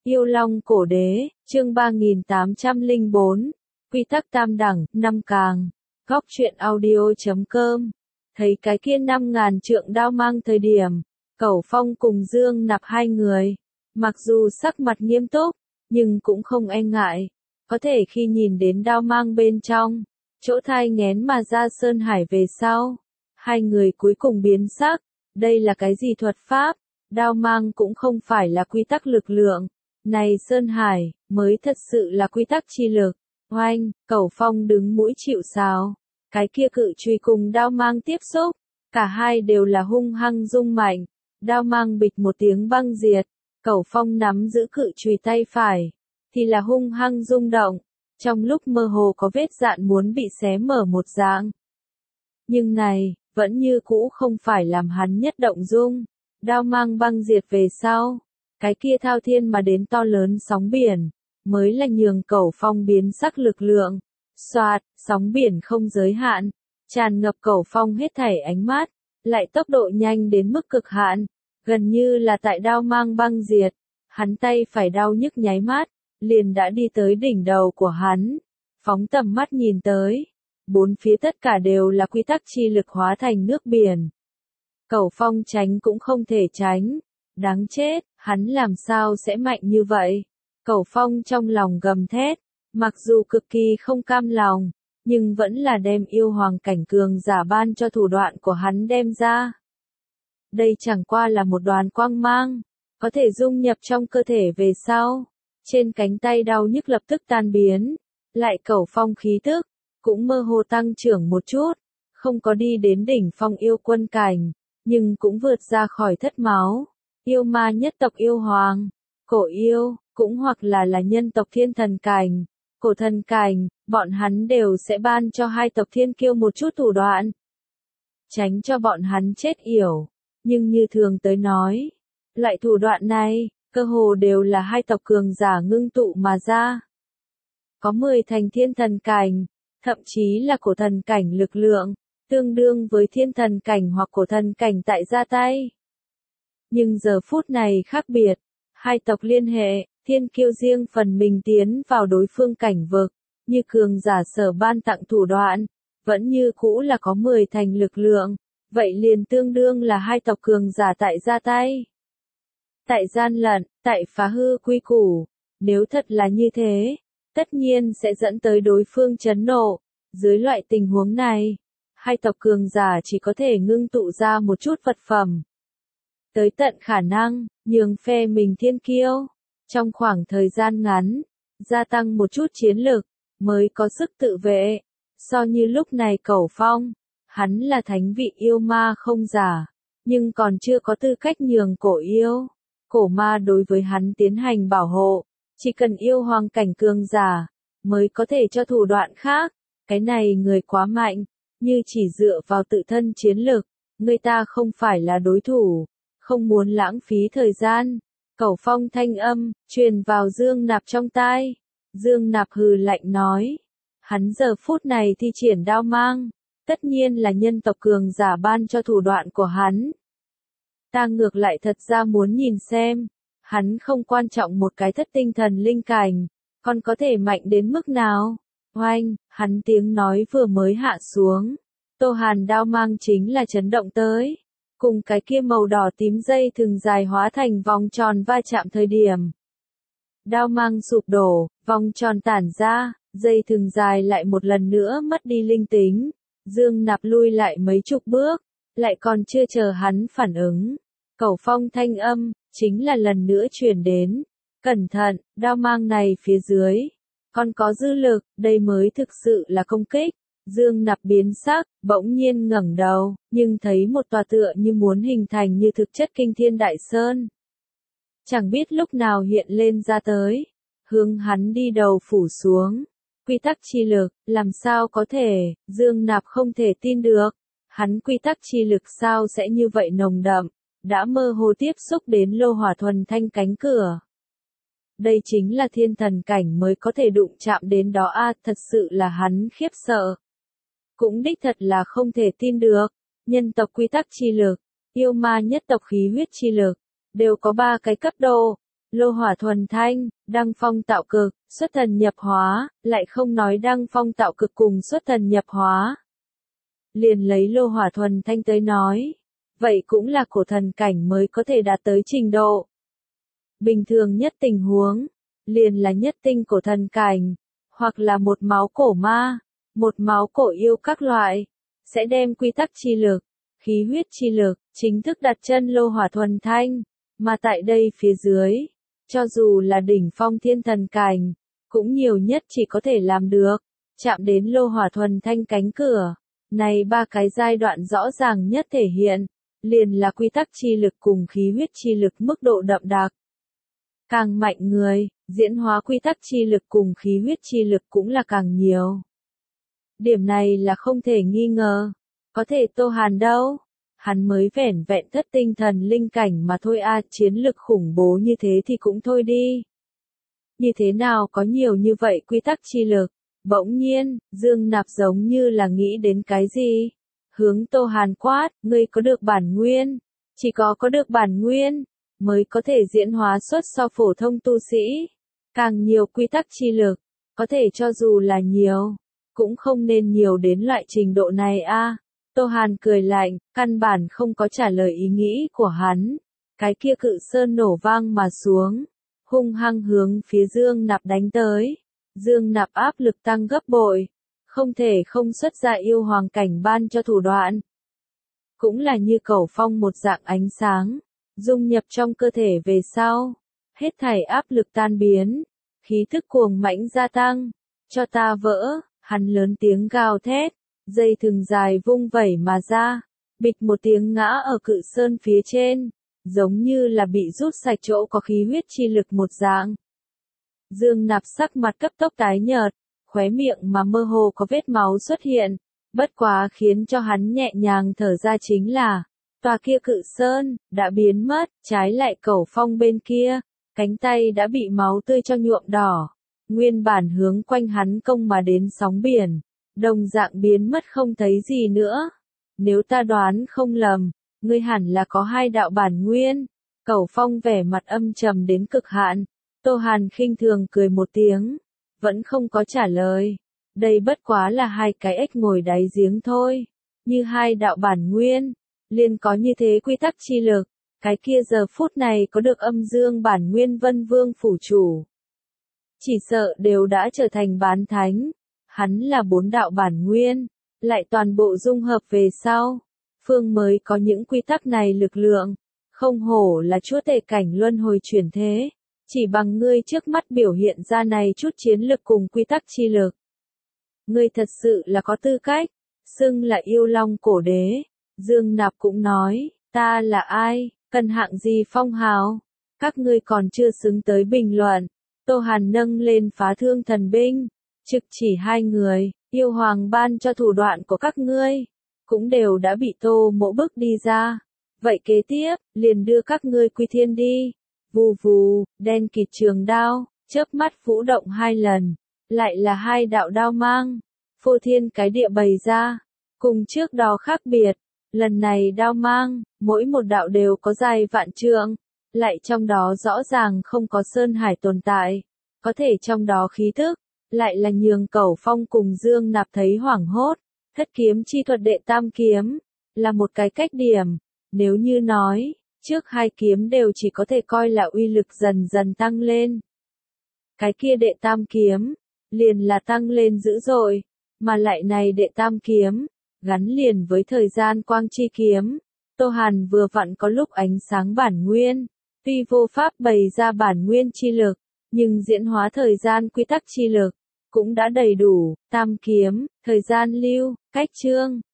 Yêu Long Cổ Đế, chương 3804, Quy tắc tam đẳng, 5 càng, góc truyện audio.com. Thấy cái kia 5.000 trượng đao mang thời điểm, Cẩu Phong cùng Dương Nạp hai người, mặc dù sắc mặt nghiêm túc, nhưng cũng không e ngại, có thể khi nhìn đến đao mang bên trong, chỗ thai nghén mà ra sơn hải về sau, hai người cuối cùng biến sắc, đây là cái gì thuật pháp, đao mang cũng không phải là quy tắc lực lượng. Này Sơn Hải, mới thật sự là quy tắc chi lực. Oanh, Cẩu Phong đứng mũi chịu sào. Cái kia cự chùy cùng đao mang tiếp xúc. Cả hai đều là hung hăng rung mạnh. Đao mang bịch một tiếng băng diệt. Cẩu Phong nắm giữ cự chùy tay phải. Thì là hung hăng rung động. Trong lúc mơ hồ có vết dạn muốn bị xé mở một dạng. Nhưng này, vẫn như cũ không phải làm hắn nhất động dung. Đao mang băng diệt về sau. Cái kia thao thiên mà đến to lớn sóng biển, mới là nhường Cẩu Phong biến sắc lực lượng. Xoạt, sóng biển không giới hạn, tràn ngập Cẩu Phong hết thảy ánh mắt, lại tốc độ nhanh đến mức cực hạn, gần như là tại đao mang băng diệt. Hắn tay phải đau nhức nháy mắt, liền đã đi tới đỉnh đầu của hắn. Phóng tầm mắt nhìn tới, bốn phía tất cả đều là quy tắc chi lực hóa thành nước biển. Cẩu Phong tránh cũng không thể tránh. Đáng chết, hắn làm sao sẽ mạnh như vậy? Cẩu Phong trong lòng gầm thét, mặc dù cực kỳ không cam lòng, nhưng vẫn là đem yêu hoàng cảnh cường giả ban cho thủ đoạn của hắn đem ra. Đây chẳng qua là một đoàn quang mang, có thể dung nhập trong cơ thể về sau. Trên cánh tay đau nhức lập tức tan biến, lại Cẩu Phong khí tức, cũng mơ hồ tăng trưởng một chút, không có đi đến đỉnh phong yêu quân cảnh, nhưng cũng vượt ra khỏi thất máu. Yêu ma nhất tộc yêu hoàng, cổ yêu, cũng hoặc là nhân tộc thiên thần cảnh, cổ thần cảnh, bọn hắn đều sẽ ban cho hai tộc thiên kiêu một chút thủ đoạn. Tránh cho bọn hắn chết yểu, nhưng như thường tới nói, loại thủ đoạn này, cơ hồ đều là hai tộc cường giả ngưng tụ mà ra. Có 10 thành thiên thần cảnh, thậm chí là cổ thần cảnh lực lượng, tương đương với thiên thần cảnh hoặc cổ thần cảnh tại ra tay. Nhưng giờ phút này khác biệt, hai tộc liên hệ, thiên kiêu riêng phần mình tiến vào đối phương cảnh vực, như cường giả sở ban tặng thủ đoạn, vẫn như cũ là có 10 thành lực lượng, vậy liền tương đương là hai tộc cường giả tại ra tay. Tại gian lận, tại phá hư quy củ, nếu thật là như thế, tất nhiên sẽ dẫn tới đối phương chấn nộ, dưới loại tình huống này, hai tộc cường giả chỉ có thể ngưng tụ ra một chút vật phẩm. Tới tận khả năng, nhường phe mình thiên kiêu, trong khoảng thời gian ngắn, gia tăng một chút chiến lực, mới có sức tự vệ. So như lúc này Cẩu Phong, hắn là thánh vị yêu ma không giả, nhưng còn chưa có tư cách nhường cổ yêu, cổ ma đối với hắn tiến hành bảo hộ, chỉ cần yêu hoàng cảnh cường giả, mới có thể cho thủ đoạn khác, cái này người quá mạnh, như chỉ dựa vào tự thân chiến lực, người ta không phải là đối thủ. Không muốn lãng phí thời gian, Cẩu Phong thanh âm, truyền vào Dương Nạp trong tai. Dương Nạp hừ lạnh nói, hắn giờ phút này thi triển đao mang, tất nhiên là nhân tộc cường giả ban cho thủ đoạn của hắn. Ta ngược lại thật ra muốn nhìn xem, hắn không quan trọng một cái thất tinh thần linh cảnh, còn có thể mạnh đến mức nào. Oanh, hắn tiếng nói vừa mới hạ xuống, Tô Hàn đao mang chính là chấn động tới. Cùng cái kia màu đỏ tím dây thừng dài hóa thành vòng tròn va chạm thời điểm. Đao mang sụp đổ, vòng tròn tản ra, dây thừng dài lại một lần nữa mất đi linh tính. Dương Nạp lui lại mấy chục bước, lại còn chưa chờ hắn phản ứng. Cẩu Phong thanh âm, chính là lần nữa truyền đến. Cẩn thận, đao mang này phía dưới. Còn có dư lực, đây mới thực sự là công kích. Dương Nạp biến sắc, bỗng nhiên ngẩng đầu, nhưng thấy một tòa tựa như muốn hình thành như thực chất kinh thiên đại sơn. Chẳng biết lúc nào hiện lên ra tới, hướng hắn đi đầu phủ xuống. Quy tắc chi lực, làm sao có thể, Dương Nạp không thể tin được. Hắn quy tắc chi lực sao sẽ như vậy nồng đậm, đã mơ hồ tiếp xúc đến lô hỏa thuần thanh cánh cửa. Đây chính là thiên thần cảnh mới có thể đụng chạm đến đó thật sự là hắn khiếp sợ. Cũng đích thật là không thể tin được, nhân tộc quy tắc chi lực, yêu ma nhất tộc khí huyết chi lực, đều có 3 cái cấp độ, lô hỏa thuần thanh, đăng phong tạo cực, xuất thần nhập hóa, lại không nói đăng phong tạo cực cùng xuất thần nhập hóa. Liền lấy lô hỏa thuần thanh tới nói, vậy cũng là cổ thần cảnh mới có thể đạt tới trình độ. Bình thường nhất tình huống, liền là nhất tinh cổ thần cảnh, hoặc là một máu cổ ma, một máu cổ yêu các loại, sẽ đem quy tắc chi lực, khí huyết chi lực, chính thức đặt chân lô hỏa thuần thanh, mà tại đây phía dưới, cho dù là đỉnh phong thiên thần cảnh, cũng nhiều nhất chỉ có thể làm được, chạm đến lô hỏa thuần thanh cánh cửa. Này ba cái giai đoạn rõ ràng nhất thể hiện, liền là quy tắc chi lực cùng khí huyết chi lực mức độ đậm đặc. Càng mạnh người, diễn hóa quy tắc chi lực cùng khí huyết chi lực cũng là càng nhiều. Điểm này là không thể nghi ngờ. Có thể Tô Hàn đâu? Hắn mới vẻn vẹn thất tinh thần linh cảnh mà thôi a, chiến lực khủng bố như thế thì cũng thôi đi. Như thế nào có nhiều như vậy quy tắc chi lực? Bỗng nhiên, Dương Nạp giống như là nghĩ đến cái gì? Hướng Tô Hàn quát, ngươi có được bản nguyên. Chỉ có được bản nguyên, mới có thể diễn hóa xuất so phổ thông tu sĩ. Càng nhiều quy tắc chi lực, có thể cho dù là nhiều, cũng không nên nhiều đến loại trình độ này a. Tô Hàn cười lạnh, căn bản không có trả lời ý nghĩ của hắn. Cái kia cự sơn nổ vang mà xuống, hung hăng hướng phía Dương Nạp đánh tới. Dương Nạp áp lực tăng gấp bội, không thể không xuất ra yêu hoàng cảnh ban cho thủ đoạn. Cũng là như cẩu phong một dạng ánh sáng, dung nhập trong cơ thể về sau, hết thảy áp lực tan biến, khí thức cuồng mãnh gia tăng, cho ta vỡ, hắn lớn tiếng gào thét, dây thừng dài vung vẩy mà ra, bịch một tiếng ngã ở cự sơn phía trên, giống như là bị rút sạch chỗ có khí huyết chi lực một dạng. Dương Nạp sắc mặt cấp tốc tái nhợt, khóe miệng mà mơ hồ có vết máu xuất hiện, bất quá khiến cho hắn nhẹ nhàng thở ra chính là, tòa kia cự sơn, đã biến mất, trái lại cẩu phong bên kia, cánh tay đã bị máu tươi cho nhuộm đỏ, nguyên bản hướng quanh hắn công mà đến sóng biển, đồng dạng biến mất không thấy gì nữa. Nếu ta đoán không lầm, ngươi hẳn là có hai đạo bản nguyên. Cẩu phong vẻ mặt âm trầm đến cực hạn. Tô Hàn khinh thường cười một tiếng, vẫn không có trả lời. Đây bất quá là hai cái ếch ngồi đáy giếng thôi. Như hai đạo bản nguyên, liền có như thế quy tắc chi lực. Cái kia giờ phút này có được âm dương bản nguyên Vân Vương phủ chủ. Chỉ sợ đều đã trở thành bán thánh. Hắn là bốn đạo bản nguyên, lại toàn bộ dung hợp về sau. Phương mới có những quy tắc này lực lượng. Không hổ là chúa tể cảnh luân hồi chuyển thế. Chỉ bằng ngươi trước mắt biểu hiện ra này chút chiến lực cùng quy tắc chi lực. Ngươi thật sự là có tư cách, xưng là yêu long cổ đế. Dương Nạp cũng nói, ta là ai, cần hạng gì phong hào, các ngươi còn chưa xứng tới bình luận. Tô Hàn nâng lên phá thương thần binh, trực chỉ hai người, yêu hoàng ban cho thủ đoạn của các ngươi, cũng đều đã bị Tô Mỗ bức đi ra. Vậy kế tiếp, liền đưa các ngươi quy thiên đi. Vù vù, đen kịt trường đao, chớp mắt vũ động hai lần, lại là hai đạo đao mang, phô thiên cái địa bày ra, cùng trước đó khác biệt, lần này đao mang, mỗi một đạo đều có dài vạn trượng, lại trong đó rõ ràng không có sơn hải tồn tại, có thể trong đó khí tức, lại là nhường Cẩu Phong cùng Dương Nạp thấy hoảng hốt, thất kiếm chi thuật đệ tam kiếm, là một cái cách điểm, nếu như nói, trước hai kiếm đều chỉ có thể coi là uy lực dần dần tăng lên. Cái kia đệ tam kiếm, liền là tăng lên dữ dội, mà lại này đệ tam kiếm, gắn liền với thời gian quang chi kiếm. Tô Hàn vừa vặn có lúc ánh sáng bản nguyên, tuy vô pháp bày ra bản nguyên chi lực, nhưng diễn hóa thời gian quy tắc chi lực, cũng đã đầy đủ. Tam kiếm, thời gian lưu, cách chương,